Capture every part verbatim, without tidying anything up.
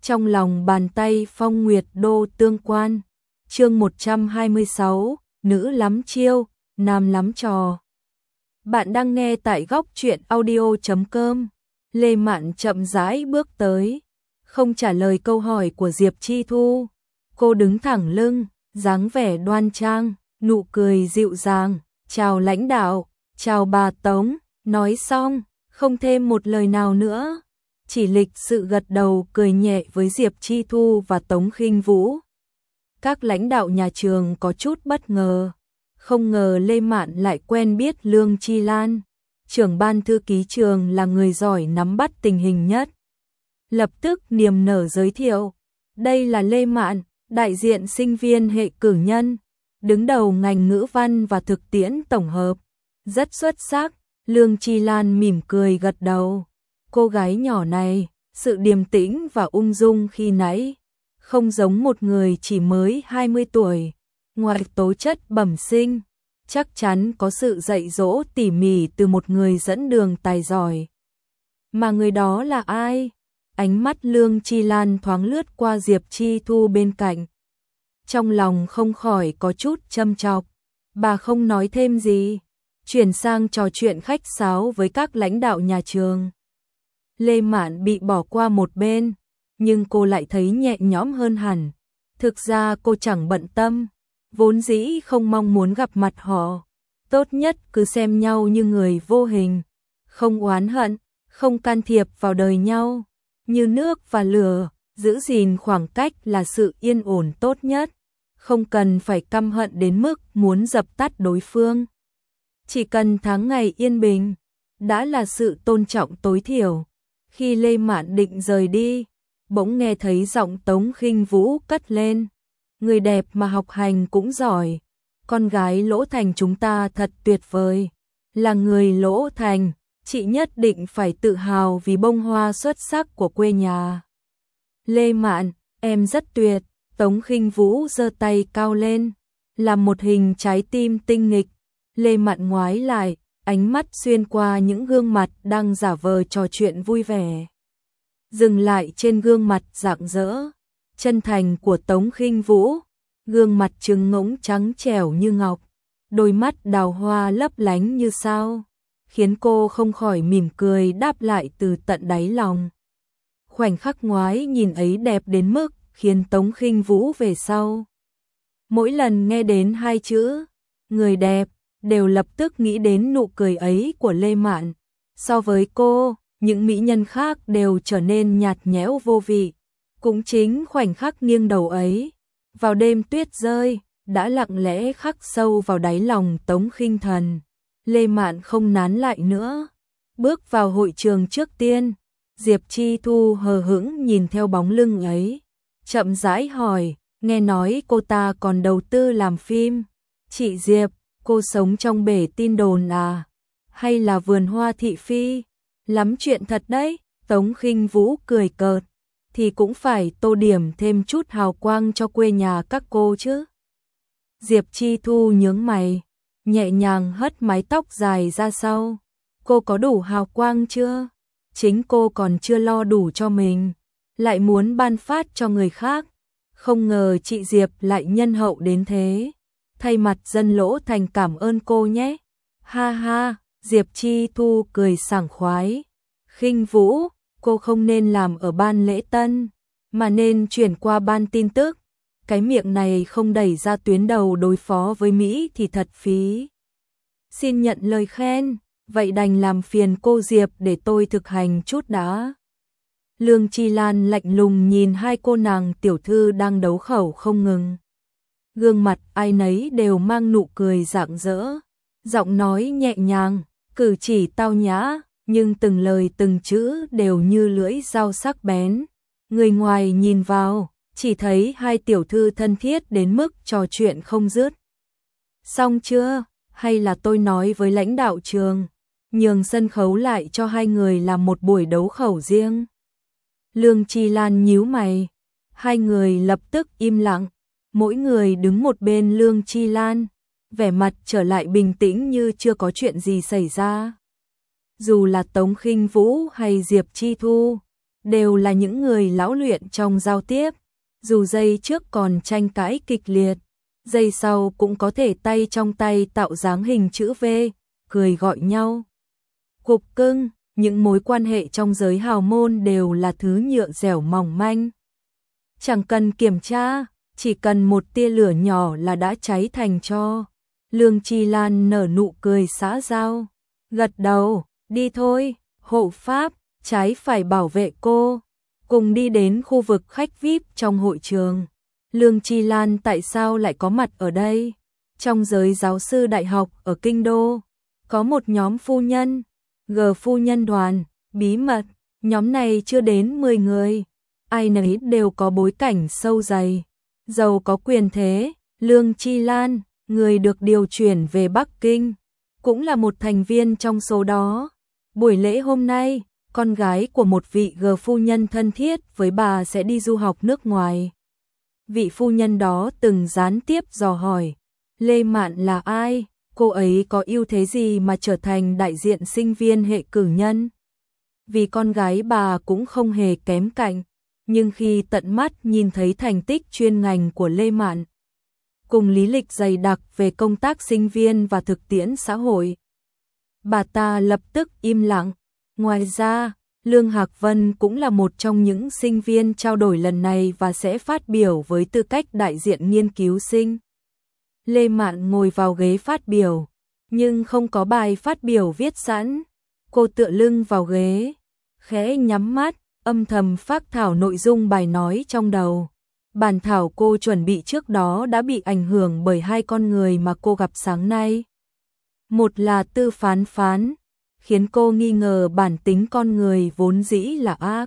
Trong lòng bàn tay Phong Nguyệt Đô tương quan. Chương một trăm hai mươi sáu, nữ lắm chiêu, nam lắm trò. Bạn đang nghe tại góc truyện audio chấm com. Lê Mạn chậm rãi bước tới, không trả lời câu hỏi của Diệp Chi Thu. Cô đứng thẳng lưng, dáng vẻ đoan trang, nụ cười dịu dàng, "Chào lãnh đạo, chào bà Tống", nói xong, không thêm một lời nào nữa, chỉ lịch sự gật đầu cười nhẹ với Diệp Chi Thu và Tống Khinh Vũ. Các lãnh đạo nhà trường có chút bất ngờ, không ngờ Lê Mạn lại quen biết Lương Chi Lan, trưởng ban thư ký trường là người giỏi nắm bắt tình hình nhất. Lập tức niềm nở giới thiệu, đây là Lê Mạn, đại diện sinh viên hệ cử nhân, đứng đầu ngành ngữ văn và thực tiễn tổng hợp, rất xuất sắc. Lương Chi Lan mỉm cười gật đầu, cô gái nhỏ này, sự điềm tĩnh và ung dung khi nãy, không giống một người chỉ mới hai mươi tuổi, ngoài tố chất bẩm sinh, chắc chắn có sự dạy dỗ tỉ mỉ từ một người dẫn đường tài giỏi. Mà người đó là ai? Ánh mắt Lương Chi Lan thoáng lướt qua Diệp Chi Thu bên cạnh. Trong lòng không khỏi có chút châm chọc, bà không nói thêm gì, chuyển sang trò chuyện khách sáo với các lãnh đạo nhà trường. Lê Mạn bị bỏ qua một bên, nhưng cô lại thấy nhẹ nhõm hơn hẳn. Thực ra cô chẳng bận tâm, vốn dĩ không mong muốn gặp mặt họ. Tốt nhất cứ xem nhau như người vô hình, không oán hận, không can thiệp vào đời nhau. Như nước và lửa, giữ gìn khoảng cách là sự yên ổn tốt nhất. Không cần phải căm hận đến mức muốn dập tắt đối phương. Chỉ cần tháng ngày yên bình, đã là sự tôn trọng tối thiểu. Khi Lê Mạn định rời đi, bỗng nghe thấy giọng Tống Khinh Vũ cất lên. Người đẹp mà học hành cũng giỏi. Con gái Lỗ Thành chúng ta thật tuyệt vời. Là người Lỗ Thành, chị nhất định phải tự hào vì bông hoa xuất sắc của quê nhà. Lê Mạn, em rất tuyệt. Tống Khinh Vũ giơ tay cao lên, làm một hình trái tim tinh nghịch. Lê Mạn ngoái lại, ánh mắt xuyên qua những gương mặt đang giả vờ trò chuyện vui vẻ, dừng lại trên gương mặt rạng rỡ, chân thành của Tống Khinh Vũ, gương mặt trứng ngỗng trắng trẻo như ngọc, đôi mắt đào hoa lấp lánh như sao, khiến cô không khỏi mỉm cười đáp lại từ tận đáy lòng. Khoảnh khắc ngoái nhìn ấy đẹp đến mức khiến Tống Khinh Vũ về sau, mỗi lần nghe đến hai chữ người đẹp, đều lập tức nghĩ đến nụ cười ấy của Lê Mạn. So với cô, những mỹ nhân khác đều trở nên nhạt nhẽo vô vị. Cũng chính khoảnh khắc nghiêng đầu ấy, vào đêm tuyết rơi, đã lặng lẽ khắc sâu vào đáy lòng Tống Khinh Thần. Lê Mạn không nán lại nữa, bước vào hội trường trước tiên. Diệp Chi Thu hờ hững nhìn theo bóng lưng ấy, chậm rãi hỏi, nghe nói cô ta còn đầu tư làm phim. Chị Diệp, cô sống trong bể tin đồn à? Hay là vườn hoa thị phi? Lắm chuyện thật đấy. Tống Khinh Vũ cười cợt, thì cũng phải tô điểm thêm chút hào quang cho quê nhà các cô chứ. Diệp Chi Thu nhướng mày, nhẹ nhàng hất mái tóc dài ra sau. Cô có đủ hào quang chưa? Chính cô còn chưa lo đủ cho mình, lại muốn ban phát cho người khác. Không ngờ chị Diệp lại nhân hậu đến thế. Thay mặt dân Lỗ Thành cảm ơn cô nhé. Ha ha, Diệp Chi Thu cười sảng khoái. Khinh Vũ, cô không nên làm ở ban lễ tân, mà nên chuyển qua ban tin tức. Cái miệng này không đẩy ra tuyến đầu đối phó với Mỹ thì thật phí. Xin nhận lời khen, vậy đành làm phiền cô Diệp để tôi thực hành chút đã. Lương Chi Lan lạnh lùng nhìn hai cô nàng tiểu thư đang đấu khẩu không ngừng. Gương mặt ai nấy đều mang nụ cười rạng rỡ, giọng nói nhẹ nhàng, cử chỉ tao nhã, nhưng từng lời từng chữ đều như lưỡi dao sắc bén. Người ngoài nhìn vào, chỉ thấy hai tiểu thư thân thiết đến mức trò chuyện không dứt. Xong chưa? Hay là tôi nói với lãnh đạo trường, nhường sân khấu lại cho hai người làm một buổi đấu khẩu riêng? Lương Chi Lan nhíu mày, hai người lập tức im lặng. Mỗi người đứng một bên Lương Chi Lan, vẻ mặt trở lại bình tĩnh như chưa có chuyện gì xảy ra. Dù là Tống Khinh Vũ hay Diệp Chi Thu, đều là những người lão luyện trong giao tiếp, dù giây trước còn tranh cãi kịch liệt, giây sau cũng có thể tay trong tay tạo dáng hình chữ V, cười gọi nhau. Cục cưng, những mối quan hệ trong giới hào môn đều là thứ nhựa dẻo mỏng manh. Chẳng cần kiểm tra, chỉ cần một tia lửa nhỏ là đã cháy thành tro. Lương Chi Lan nở nụ cười xã giao, gật đầu, đi thôi, hộ pháp, trái phải bảo vệ cô. Cùng đi đến khu vực khách vi ai pi trong hội trường. Lương Chi Lan tại sao lại có mặt ở đây? Trong giới giáo sư đại học ở Kinh Đô, có một nhóm phu nhân, G phu nhân đoàn, bí mật, nhóm này chưa đến mười người, ai nấy đều có bối cảnh sâu dày, giàu có quyền thế. Lương Chi Lan, người được điều chuyển về Bắc Kinh, cũng là một thành viên trong số đó. Buổi lễ hôm nay, con gái của một vị G phu nhân thân thiết với bà sẽ đi du học nước ngoài. Vị phu nhân đó từng gián tiếp dò hỏi, Lê Mạn là ai? Cô ấy có ưu thế gì mà trở thành đại diện sinh viên hệ cử nhân? Vì con gái bà cũng không hề kém cạnh, nhưng khi tận mắt nhìn thấy thành tích chuyên ngành của Lê Mạn, cùng lý lịch dày đặc về công tác sinh viên và thực tiễn xã hội, bà ta lập tức im lặng. Ngoài ra, Lương Hạc Vân cũng là một trong những sinh viên trao đổi lần này và sẽ phát biểu với tư cách đại diện nghiên cứu sinh. Lê Mạn ngồi vào ghế phát biểu, nhưng không có bài phát biểu viết sẵn. Cô tựa lưng vào ghế, khẽ nhắm mắt, âm thầm phác thảo nội dung bài nói trong đầu. Bản thảo cô chuẩn bị trước đó đã bị ảnh hưởng bởi hai con người mà cô gặp sáng nay. Một là Tư Phán Phán, khiến cô nghi ngờ bản tính con người vốn dĩ là ác.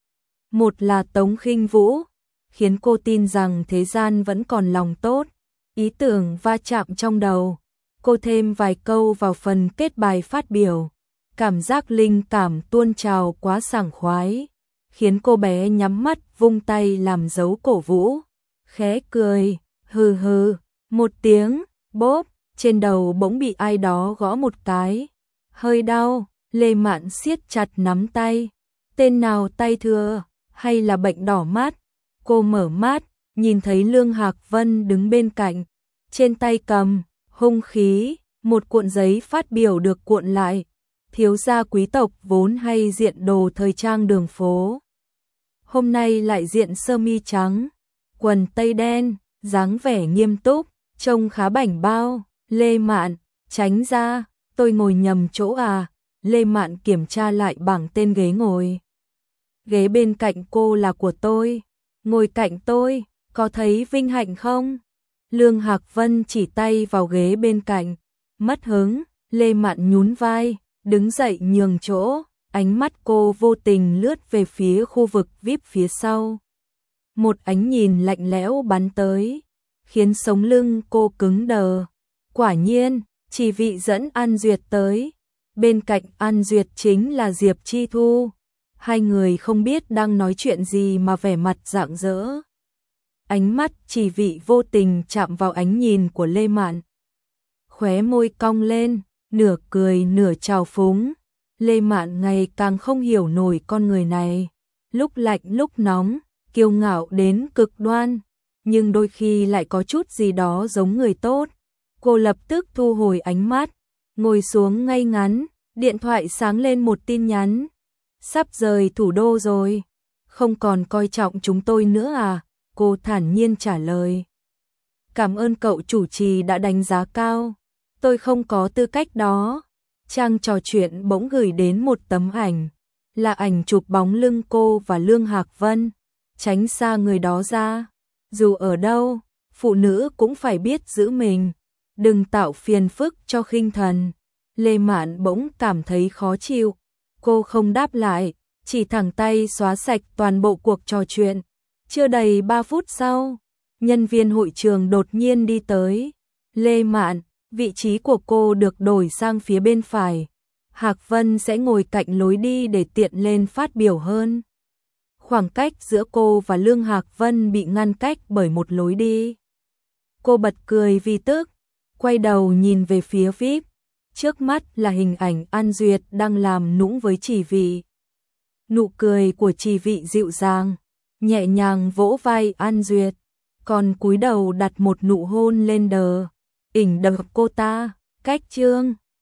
Một là Tống Khinh Vũ, khiến cô tin rằng thế gian vẫn còn lòng tốt. Ý tưởng va chạm trong đầu, cô thêm vài câu vào phần kết bài phát biểu. Cảm giác linh cảm tuôn trào quá sảng khoái, khiến cô bé nhắm mắt vung tay làm dấu cổ vũ, khẽ cười, hừ hừ, một tiếng, bốp, trên đầu bỗng bị ai đó gõ một cái. Hơi đau, Lê Mạn siết chặt nắm tay. Tên nào tay thừa, hay là bệnh đỏ mắt? Cô mở mắt, nhìn thấy Lương Hạc Vân đứng bên cạnh, trên tay cầm hung khí, một cuộn giấy phát biểu được cuộn lại. Thiếu gia quý tộc vốn hay diện đồ thời trang đường phố, hôm nay lại diện sơ mi trắng, quần tây đen, dáng vẻ nghiêm túc, trông khá bảnh bao. Lê Mạn, tránh ra, tôi ngồi nhầm chỗ à? Lê Mạn kiểm tra lại bảng tên ghế ngồi. Ghế bên cạnh cô là của tôi, ngồi cạnh tôi, có thấy vinh hạnh không? Lương Hạc Vân chỉ tay vào ghế bên cạnh, mất hứng. Lê Mạn nhún vai, đứng dậy nhường chỗ, ánh mắt cô vô tình lướt về phía khu vực vi ai pi phía sau. Một ánh nhìn lạnh lẽo bắn tới, khiến sống lưng cô cứng đờ. Quả nhiên, chỉ vị dẫn An Duyệt tới. Bên cạnh An Duyệt chính là Diệp Chi Thu. Hai người không biết đang nói chuyện gì mà vẻ mặt rạng rỡ. Ánh mắt chỉ vị vô tình chạm vào ánh nhìn của Lê Mạn. Khóe môi cong lên, nửa cười nửa trào phúng. Lê Mạn ngày càng không hiểu nổi con người này. Lúc lạnh lúc nóng, kiêu ngạo đến cực đoan, nhưng đôi khi lại có chút gì đó giống người tốt. Cô lập tức thu hồi ánh mắt, ngồi xuống ngay ngắn, điện thoại sáng lên một tin nhắn. Sắp rời thủ đô rồi, không còn coi trọng chúng tôi nữa à? Cô thản nhiên trả lời. Cảm ơn cậu chủ trì đã đánh giá cao, tôi không có tư cách đó. Trang trò chuyện bỗng gửi đến một tấm ảnh, là ảnh chụp bóng lưng cô và Lương Hạc Vân. Tránh xa người đó ra, dù ở đâu, phụ nữ cũng phải biết giữ mình, đừng tạo phiền phức cho khinh thần. Lê Mạn bỗng cảm thấy khó chịu, cô không đáp lại, chỉ thẳng tay xóa sạch toàn bộ cuộc trò chuyện. Chưa đầy ba phút sau, nhân viên hội trường đột nhiên đi tới. Lê Mạn, vị trí của cô được đổi sang phía bên phải. Hạc Vân sẽ ngồi cạnh lối đi để tiện lên phát biểu hơn. Khoảng cách giữa cô và Lương Hạc Vân bị ngăn cách bởi một lối đi. Cô bật cười vì tức, quay đầu nhìn về phía vi ai pi. Trước mắt là hình ảnh An Duyệt đang làm nũng với chỉ vị. Nụ cười của Trì Vị dịu dàng, nhẹ nhàng vỗ vai An Duyệt, còn cúi đầu đặt một nụ hôn lên đờ, ỉnh đập cô ta, cách chương